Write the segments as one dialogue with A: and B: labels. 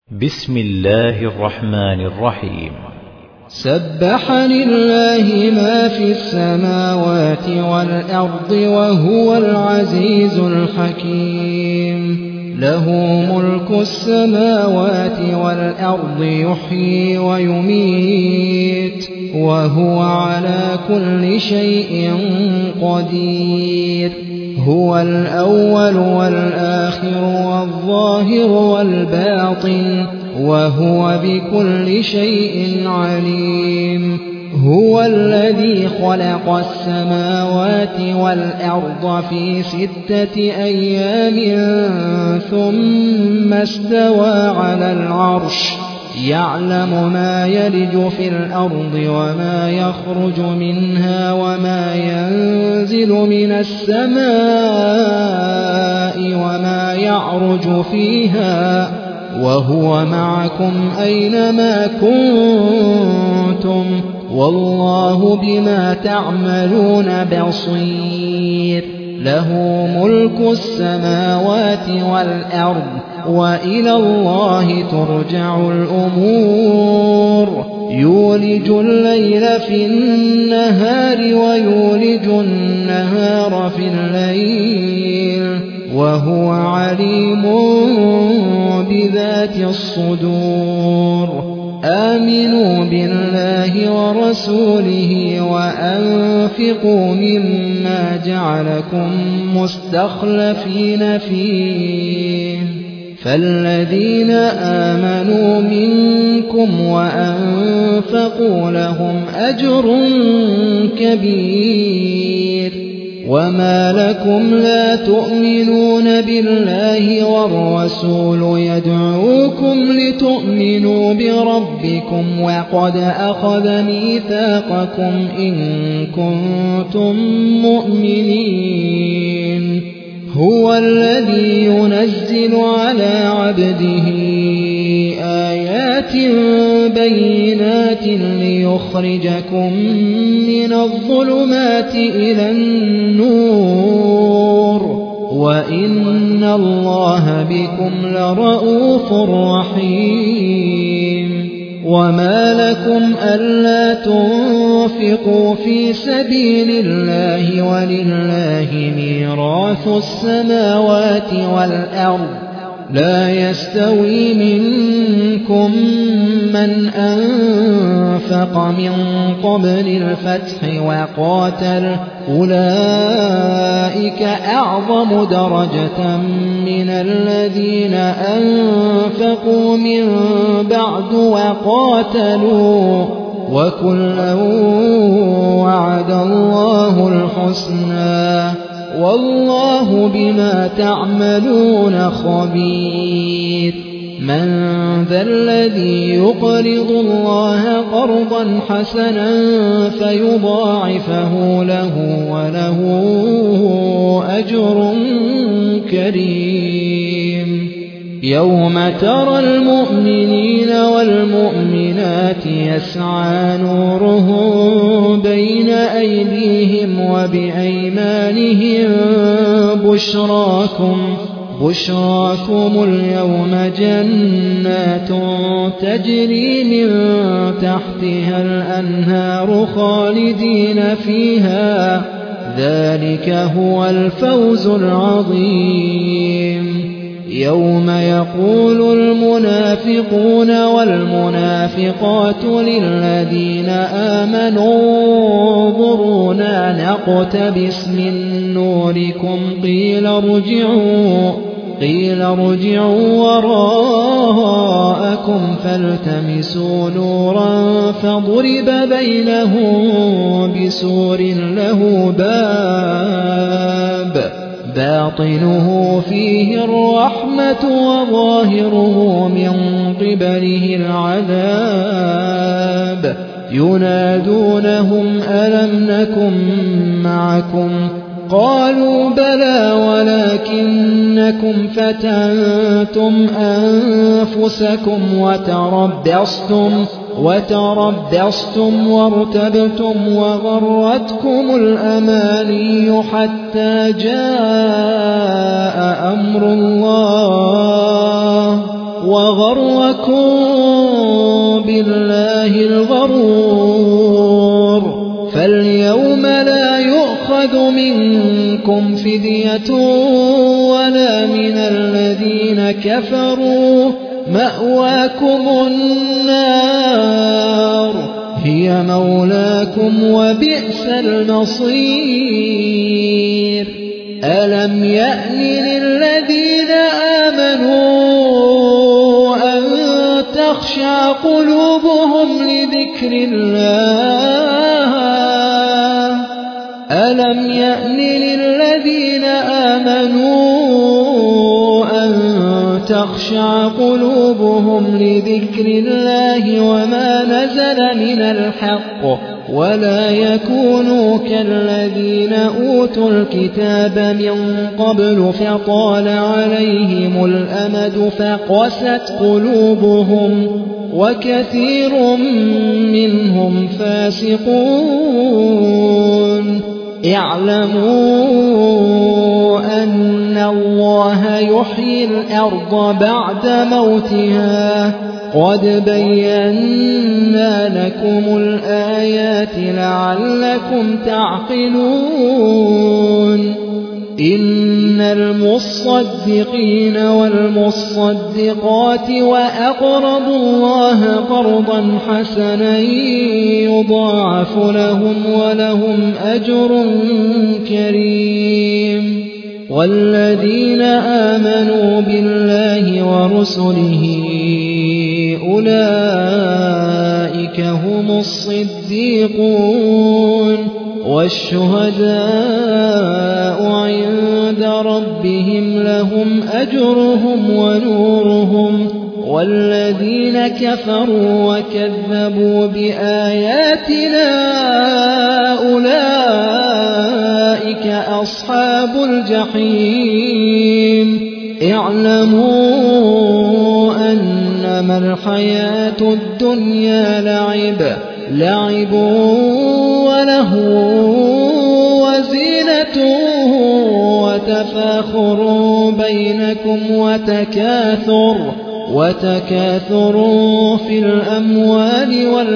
A: بسم الله الرحمن الرحيم.
B: سبح لله ما في السماوات والأرض وهو العزيز الحكيم. له ملك السماوات والأرض يحيي ويميت وهو على كل شيء قدير. هو الأول والآخر والظاهر والباطن وهو بكل شيء عليم. هو الذي خلق السماوات والأرض في 6 أيام ثم استوى على العرش يعلم ما يلج في الأرض وما يخرج منها وما ينزل من السماء وما يعرج فيها وهو معكم أينما كنتم والله بما تعملون بصير. له ملك السماوات والأرض وإلى الله ترجع الأمور. يولج الليل في النهار ويولج النهار في الليل وهو عليم بذات الصدور. آمنوا بالله ورسوله وأنفقوا مما جعلكم مستخلفين فيه فالذين آمنوا منكم وأنفقوا لهم أجر كبير. وما لكم لا تؤمنون بالله والرسول يدعوكم لتؤمنوا بربكم وقد أخذ ميثاقكم إن كنتم مؤمنين. هو الذي ينزل على عبده آيات بينات ليخرجكم من الظلمات إلى النور وإن الله بكم لرءوف رحيم. وما لكم ألا تنفقوا في سبيل الله ولله ميراث السماوات والأرض لا يستوي منكم من أنفق من قبل الفتح وقاتل أولئك أعظم درجة من الذين أنفقوا من بعد وقاتلوا وكلا وعد الله الحسنى والله بما تعملون خبير. من ذا الذي يقرض الله قرضا حسنا فيضاعفه له وله أجر كريم. يوم ترى المؤمنين والمؤمنات يسعى نورهم بين أيديهم وبأيمانهم بشراكم اليوم جنات تجري من تحتها الأنهار خالدين فيها ذلك هو الفوز العظيم. يوم يقول المنافقون والمنافقات للذين آمنوا انظرونا نقتبس من نوركم قيل ارجعوا وراءكم فالتمسوا نورا فضرب بينهم بسور له باب باطنه فيه الرحمة وظاهره من قبله العذاب. ينادونهم ألم نكن معكم قالوا بلى ولكنكم فتنتم أنفسكم وتربصتم وارتبتم وغرتكم الأماني حتى جاء أمر الله وغركم بالله الغرور فاليوم لا يؤخذ منكم فدية ولا من الذين كفروا مأواكم النار هي مولاكم وبئس المصير ألم يأن للذين آمنوا أن تخشع قلوبهم لذكر الله ألم يأن للذين آمنوا أن تخشع قلوبهم لذكر الله وما نزل من الحق ولا يكونوا كالذين أوتوا الكتاب من قبل فطال عليهم الأمد فقست قلوبهم وكثير منهم فاسقون اعلموا أن الله يحيي الأرض بعد موتها قد بينا لكم الآيات لعلكم تعقلون إن المصدقين والمصدقات وأقرضوا الله قرضا حسنا يضاعف لهم ولهم أجر كريم والذين آمنوا بالله ورسله أولئك هم الصديقون والشهداء عند ربهم لهم أجرهم ونورهم والذين كفروا وكذبوا بآياتنا أولئك أصحاب الجحيم اعلموا أنما الحياة الدنيا لعب ولهو وزينة وتفاخر بينكم وتكاثر في الأموال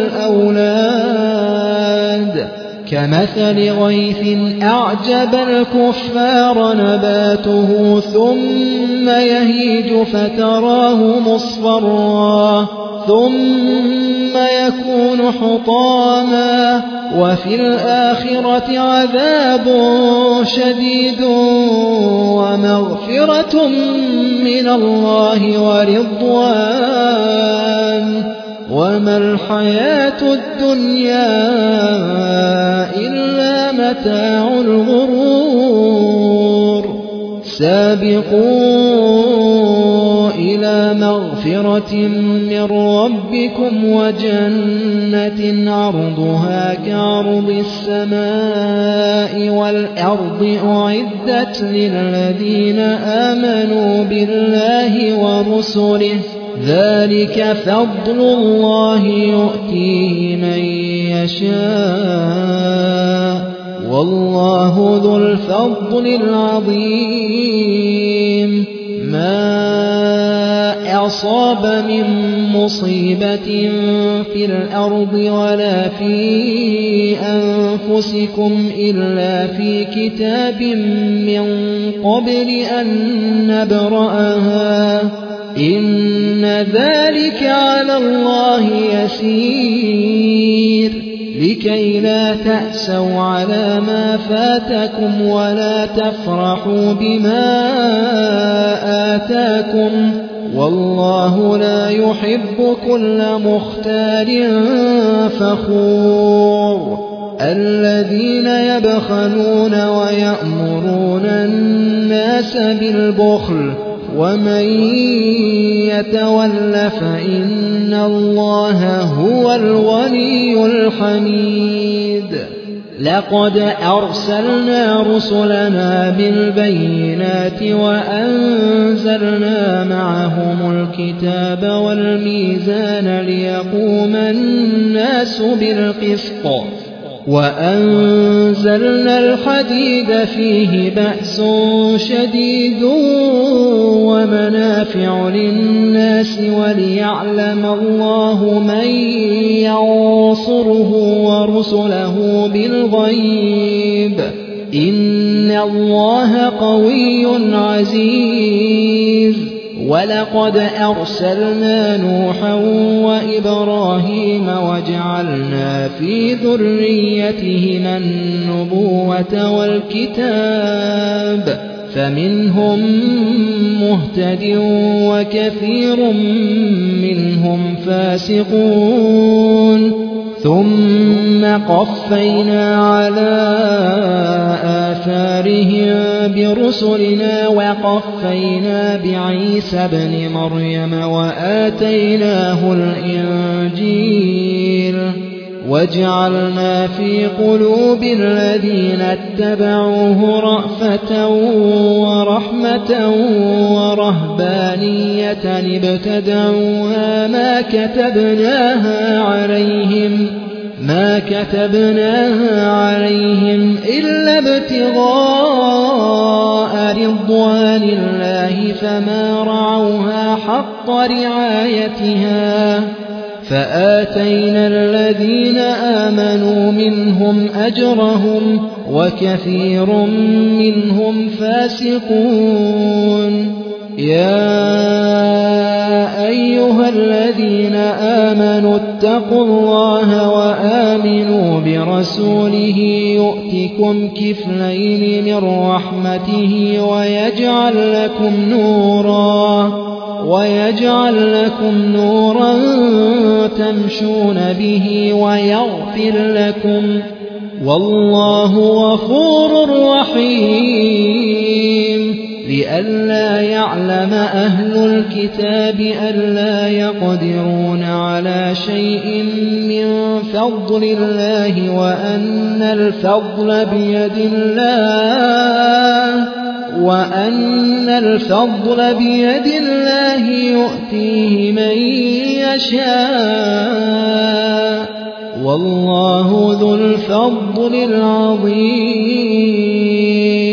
B: والأولاد كمثل غيث أعجب الكفار نباته ثم يهيج فتراه مصفرا ثم يكون حطاما وفي الآخرة عذاب شديد ومغفرة من الله ورضوان وما الحياة الدنيا إلا متاع الغرور سابقوا إلى مغفرة من ربكم وجنة عرضها كعرض السماء والأرض أعدت للذين آمنوا بالله ورسله ذلك فضل الله يؤتيه من يشاء والله ذو الفضل العظيم ما أصاب من مصيبة في الأرض ولا في أنفسكم إلا في كتاب من قبل أن نبرأها إن ذلك على الله يسير لكي لا تأسوا على ما فاتكم ولا تفرحوا بما آتاكم والله لا يحب كل مختال فخور الذين يبخلون ويأمرون الناس بالبخل ومن يتول فإن الله هو الغني الحميد لقد أرسلنا رسلنا بالبينات وأنزلنا معهم الكتاب والميزان ليقوم الناس بالقسط وأنزلنا الحديد فيه بأس شديد ومنافع للناس وليعلم الله من ينصره ورسله بالغيب إن الله قوي عزيز ولقد أرسلنا نوحا وإبراهيم وجعلنا في ذريتهما النبوة والكتاب فمنهم مهتد وكثير منهم فاسقون ثم قفينا على آثارهم برسلنا وقفينا بعيسى ابن مريم وآتيناه الإنجيل وجعلنا في قلوب الذين اتبعوه رأفة ورحمة ورهبانية ابتدعوها ما كتبناها عليهم إلا ابتغاء رضوان الله فما رعوها حق رعايتها فآتينا الذين آمنوا منهم أجرهم وكثير منهم فاسقون يا أيها الذين آمنوا اتقوا الله وآمنوا برسوله يؤتكم كفلين من رحمته ويجعل لكم نورا تمشون به ويغفر لكم والله غفور رحيم لئلا يعلم أهل الكتاب ألا يقدرون على شيء من فضل الله وأن الفضل بيد الله يؤتيه من يشاء والله ذو الفضل العظيم